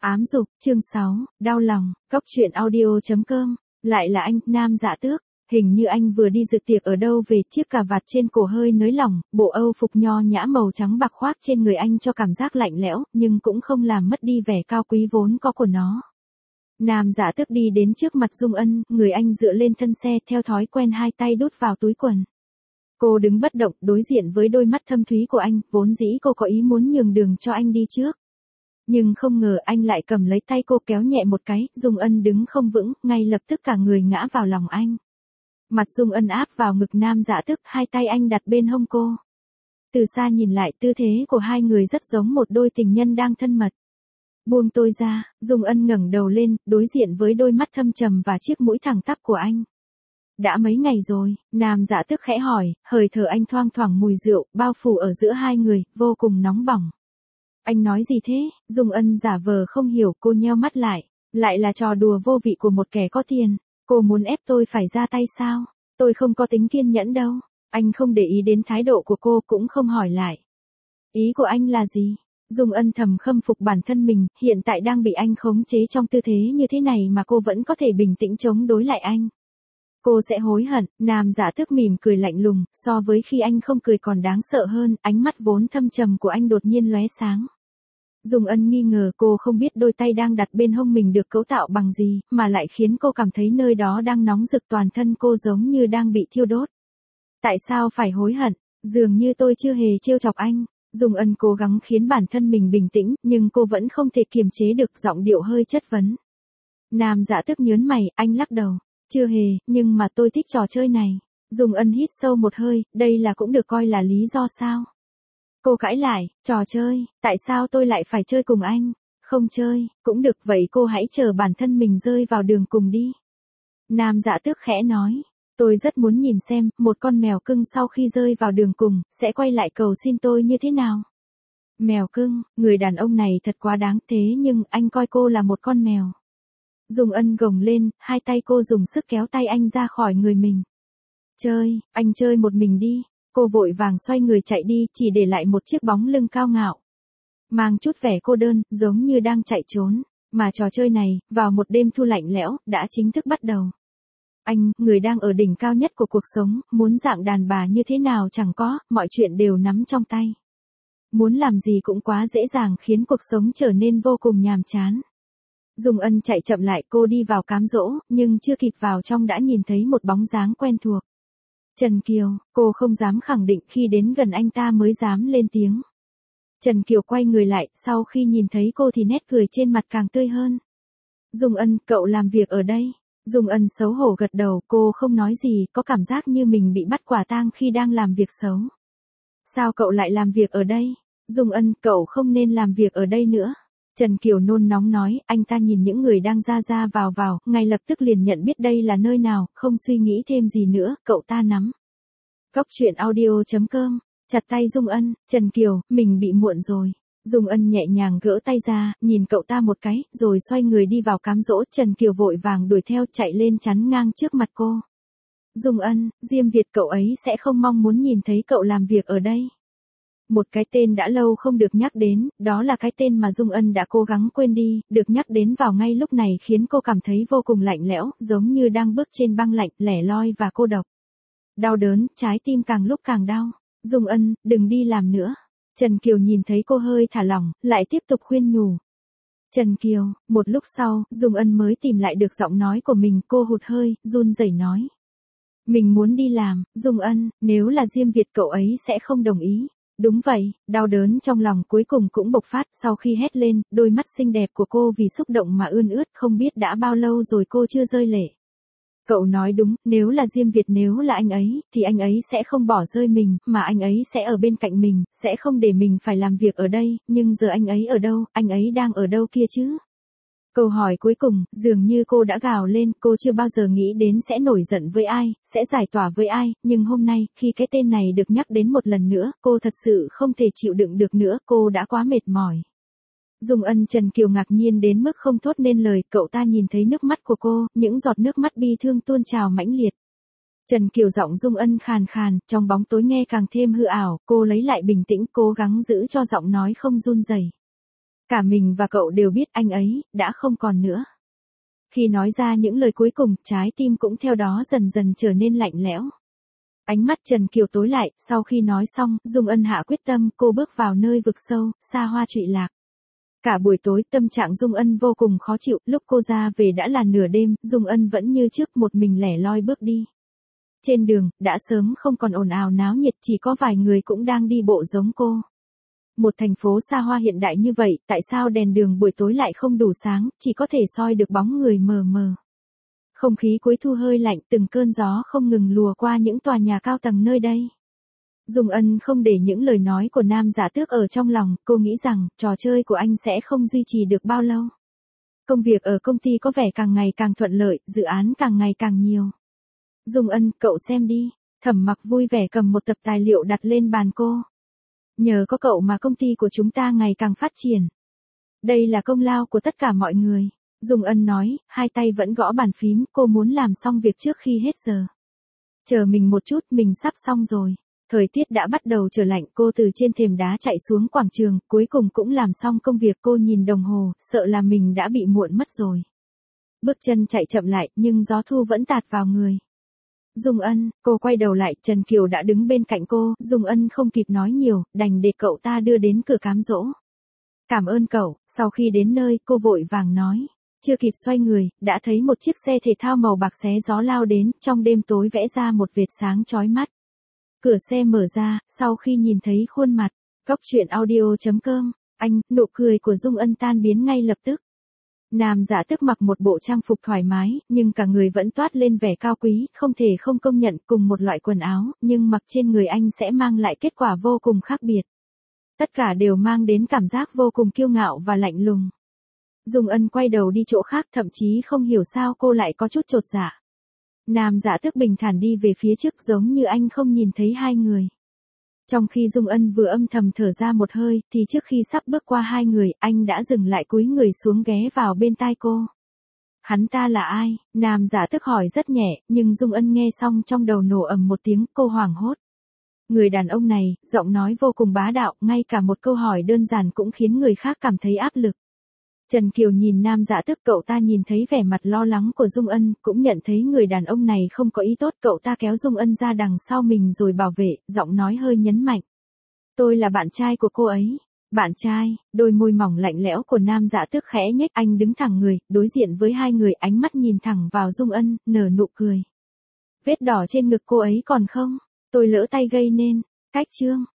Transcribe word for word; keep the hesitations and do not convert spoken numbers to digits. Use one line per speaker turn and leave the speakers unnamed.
Ám dục, chương sáu, đau lòng, Cóc truyện audio chấm com, lại là anh, Nam Dạ Tước, hình như anh vừa đi dự tiệc ở đâu về, chiếc cà vạt trên cổ hơi nới lỏng, bộ âu phục nho nhã màu trắng bạc khoác trên người anh cho cảm giác lạnh lẽo, nhưng cũng không làm mất đi vẻ cao quý vốn có của nó. Nam Dạ Tước đi đến trước mặt Dung Ân, người anh dựa lên thân xe theo thói quen hai tay đút vào túi quần. Cô đứng bất động, đối diện với đôi mắt thâm thúy của anh, vốn dĩ cô có ý muốn nhường đường cho anh đi trước. Nhưng không ngờ anh lại cầm lấy tay cô kéo nhẹ một cái, Dung Ân đứng không vững, ngay lập tức cả người ngã vào lòng anh. Mặt Dung Ân áp vào ngực Nam Dạ Tước, hai tay anh đặt bên hông cô. Từ xa nhìn lại, tư thế của hai người rất giống một đôi tình nhân đang thân mật. Buông tôi ra, Dung Ân ngẩng đầu lên, đối diện với đôi mắt thâm trầm và chiếc mũi thẳng tắp của anh. Đã mấy ngày rồi, Nam Dạ Tước khẽ hỏi, hơi thở anh thoang thoảng mùi rượu, bao phủ ở giữa hai người, vô cùng nóng bỏng. Anh nói gì thế? Dung Ân giả vờ không hiểu, cô nheo mắt lại. Lại là trò đùa vô vị của một kẻ có tiền. Cô muốn ép tôi phải ra tay sao? Tôi không có tính kiên nhẫn đâu. Anh không để ý đến thái độ của cô, cũng không hỏi lại. Ý của anh là gì? Dung Ân thầm khâm phục bản thân mình, hiện tại đang bị anh khống chế trong tư thế như thế này mà cô vẫn có thể bình tĩnh chống đối lại anh. Cô sẽ hối hận. Nam Dạ Tước mỉm cười lạnh lùng, so với khi anh không cười còn đáng sợ hơn, ánh mắt vốn thâm trầm của anh đột nhiên lóe sáng. Dung Ân nghi ngờ, cô không biết đôi tay đang đặt bên hông mình được cấu tạo bằng gì, mà lại khiến cô cảm thấy nơi đó đang nóng rực, toàn thân cô giống như đang bị thiêu đốt. Tại sao phải hối hận? Dường như tôi chưa hề trêu chọc anh. Dung Ân cố gắng khiến bản thân mình bình tĩnh, nhưng cô vẫn không thể kiềm chế được, giọng điệu hơi chất vấn. Nam Dạ Tước nhớn mày, anh lắc đầu. Chưa hề, nhưng mà tôi thích trò chơi này. Dung Ân hít sâu một hơi, đây là cũng được coi là lý do sao? Cô cãi lại, trò chơi, tại sao tôi lại phải chơi cùng anh? Không chơi, cũng được, vậy cô hãy chờ bản thân mình rơi vào đường cùng đi. Nam Dạ Tước khẽ nói, tôi rất muốn nhìn xem, một con mèo cưng sau khi rơi vào đường cùng, sẽ quay lại cầu xin tôi như thế nào. Mèo cưng, người đàn ông này thật quá đáng, thế nhưng anh coi cô là một con mèo. Dung Ân gồng lên, hai tay cô dùng sức kéo tay anh ra khỏi người mình. Chơi, anh chơi một mình đi. Cô vội vàng xoay người chạy đi, chỉ để lại một chiếc bóng lưng cao ngạo. Mang chút vẻ cô đơn, giống như đang chạy trốn. Mà trò chơi này, vào một đêm thu lạnh lẽo, đã chính thức bắt đầu. Anh, người đang ở đỉnh cao nhất của cuộc sống, muốn dạng đàn bà như thế nào chẳng có, mọi chuyện đều nắm trong tay. Muốn làm gì cũng quá dễ dàng, khiến cuộc sống trở nên vô cùng nhàm chán. Dung Ân chạy chậm lại, cô đi vào cám dỗ, nhưng chưa kịp vào trong đã nhìn thấy một bóng dáng quen thuộc. Trần Kiều, cô không dám khẳng định, khi đến gần anh ta mới dám lên tiếng. Trần Kiều quay người lại, sau khi nhìn thấy cô thì nét cười trên mặt càng tươi hơn. Dung Ân, cậu làm việc ở đây. Dung Ân xấu hổ gật đầu, cô không nói gì, có cảm giác như mình bị bắt quả tang khi đang làm việc xấu. Sao cậu lại làm việc ở đây? Dung Ân, cậu không nên làm việc ở đây nữa. Trần Kiều nôn nóng nói, anh ta nhìn những người đang ra ra vào vào, ngay lập tức liền nhận biết đây là nơi nào, không suy nghĩ thêm gì nữa, cậu ta nắm. Cóc truyện audio chấm com, chặt tay Dung Ân, Trần Kiều, mình bị muộn rồi. Dung Ân nhẹ nhàng gỡ tay ra, nhìn cậu ta một cái, rồi xoay người đi vào cám dỗ, Trần Kiều vội vàng đuổi theo, chạy lên chắn ngang trước mặt cô. Dung Ân, Diêm Việt cậu ấy sẽ không mong muốn nhìn thấy cậu làm việc ở đây. Một cái tên đã lâu không được nhắc đến, đó là cái tên mà Dung Ân đã cố gắng quên đi, được nhắc đến vào ngay lúc này khiến cô cảm thấy vô cùng lạnh lẽo, giống như đang bước trên băng lạnh, lẻ loi và cô độc. Đau đớn, trái tim càng lúc càng đau. Dung Ân, đừng đi làm nữa. Trần Kiều nhìn thấy cô hơi thả lỏng, lại tiếp tục khuyên nhủ. Trần Kiều, một lúc sau, Dung Ân mới tìm lại được giọng nói của mình, cô hụt hơi, run rẩy nói. Mình muốn đi làm, Dung Ân, nếu là Diêm Việt cậu ấy sẽ không đồng ý. Đúng vậy, đau đớn trong lòng cuối cùng cũng bộc phát, sau khi hét lên, đôi mắt xinh đẹp của cô vì xúc động mà ươn ướt, không biết đã bao lâu rồi cô chưa rơi lệ. Cậu nói đúng, nếu là Diêm Việt, nếu là anh ấy, thì anh ấy sẽ không bỏ rơi mình, mà anh ấy sẽ ở bên cạnh mình, sẽ không để mình phải làm việc ở đây, nhưng giờ anh ấy ở đâu, anh ấy đang ở đâu kia chứ? Câu hỏi cuối cùng, dường như cô đã gào lên, cô chưa bao giờ nghĩ đến sẽ nổi giận với ai, sẽ giải tỏa với ai, nhưng hôm nay, khi cái tên này được nhắc đến một lần nữa, cô thật sự không thể chịu đựng được nữa, cô đã quá mệt mỏi. Dung Ân, Trần Kiều ngạc nhiên đến mức không thốt nên lời, cậu ta nhìn thấy nước mắt của cô, những giọt nước mắt bi thương tuôn trào mãnh liệt. Trần Kiều giọng Dung Ân khàn khàn, trong bóng tối nghe càng thêm hư ảo, cô lấy lại bình tĩnh, cố gắng giữ cho giọng nói không run rẩy. Cả mình và cậu đều biết anh ấy, đã không còn nữa. Khi nói ra những lời cuối cùng, trái tim cũng theo đó dần dần trở nên lạnh lẽo. Ánh mắt Trần Kiều tối lại, sau khi nói xong, Dung Ân hạ quyết tâm, cô bước vào nơi vực sâu, xa hoa trụy lạc. Cả buổi tối tâm trạng Dung Ân vô cùng khó chịu, lúc cô ra về đã là nửa đêm, Dung Ân vẫn như trước một mình lẻ loi bước đi. Trên đường, đã sớm không còn ồn ào náo nhiệt, chỉ có vài người cũng đang đi bộ giống cô. Một thành phố xa hoa hiện đại như vậy, tại sao đèn đường buổi tối lại không đủ sáng, chỉ có thể soi được bóng người mờ mờ. Không khí cuối thu hơi lạnh, từng cơn gió không ngừng lùa qua những tòa nhà cao tầng nơi đây. Dung Ân không để những lời nói của Nam Dạ Tước ở trong lòng, cô nghĩ rằng, trò chơi của anh sẽ không duy trì được bao lâu. Công việc ở công ty có vẻ càng ngày càng thuận lợi, dự án càng ngày càng nhiều. Dung Ân, cậu xem đi. Thẩm Mặc vui vẻ cầm một tập tài liệu đặt lên bàn cô. Nhờ có cậu mà công ty của chúng ta ngày càng phát triển. Đây là công lao của tất cả mọi người. Dung Ân nói, hai tay vẫn gõ bàn phím, cô muốn làm xong việc trước khi hết giờ. Chờ mình một chút, mình sắp xong rồi. Thời tiết đã bắt đầu trở lạnh, cô từ trên thềm đá chạy xuống quảng trường, cuối cùng cũng làm xong công việc. Cô nhìn đồng hồ, sợ là mình đã bị muộn mất rồi. Bước chân chạy chậm lại, nhưng gió thu vẫn tạt vào người. Dung Ân, cô quay đầu lại, Trần Kiều đã đứng bên cạnh cô, Dung Ân không kịp nói nhiều, đành để cậu ta đưa đến cửa cám dỗ. Cảm ơn cậu, sau khi đến nơi, cô vội vàng nói. Chưa kịp xoay người, đã thấy một chiếc xe thể thao màu bạc xé gió lao đến, trong đêm tối vẽ ra một vệt sáng chói mắt. Cửa xe mở ra, sau khi nhìn thấy khuôn mặt, Cóc truyện audio chấm com, anh, nụ cười của Dung Ân tan biến ngay lập tức. Nam Dạ Tước mặc một bộ trang phục thoải mái, nhưng cả người vẫn toát lên vẻ cao quý, không thể không công nhận cùng một loại quần áo, nhưng mặc trên người anh sẽ mang lại kết quả vô cùng khác biệt. Tất cả đều mang đến cảm giác vô cùng kiêu ngạo và lạnh lùng. Dung Ân quay đầu đi chỗ khác, thậm chí không hiểu sao cô lại có chút chột dạ. Nam Dạ Tước bình thản đi về phía trước giống như anh không nhìn thấy hai người. Trong khi Dung Ân vừa âm thầm thở ra một hơi, thì trước khi sắp bước qua hai người, anh đã dừng lại cúi người xuống ghé vào bên tai cô. Hắn ta là ai? Nam Dạ Tước hỏi rất nhẹ, nhưng Dung Ân nghe xong trong đầu nổ ầm một tiếng, cô hoảng hốt. Người đàn ông này, giọng nói vô cùng bá đạo, ngay cả một câu hỏi đơn giản cũng khiến người khác cảm thấy áp lực. Trần Kiều nhìn Nam Dạ Tước, cậu ta nhìn thấy vẻ mặt lo lắng của Dung Ân, cũng nhận thấy người đàn ông này không có ý tốt, cậu ta kéo Dung Ân ra đằng sau mình rồi bảo vệ, giọng nói hơi nhấn mạnh. Tôi là bạn trai của cô ấy. Bạn trai, đôi môi mỏng lạnh lẽo của Nam Dạ Tước khẽ nhếch, anh đứng thẳng người, đối diện với hai người, ánh mắt nhìn thẳng vào Dung Ân, nở nụ cười. Vết đỏ trên ngực cô ấy còn không? Tôi lỡ tay gây nên. Cách chương.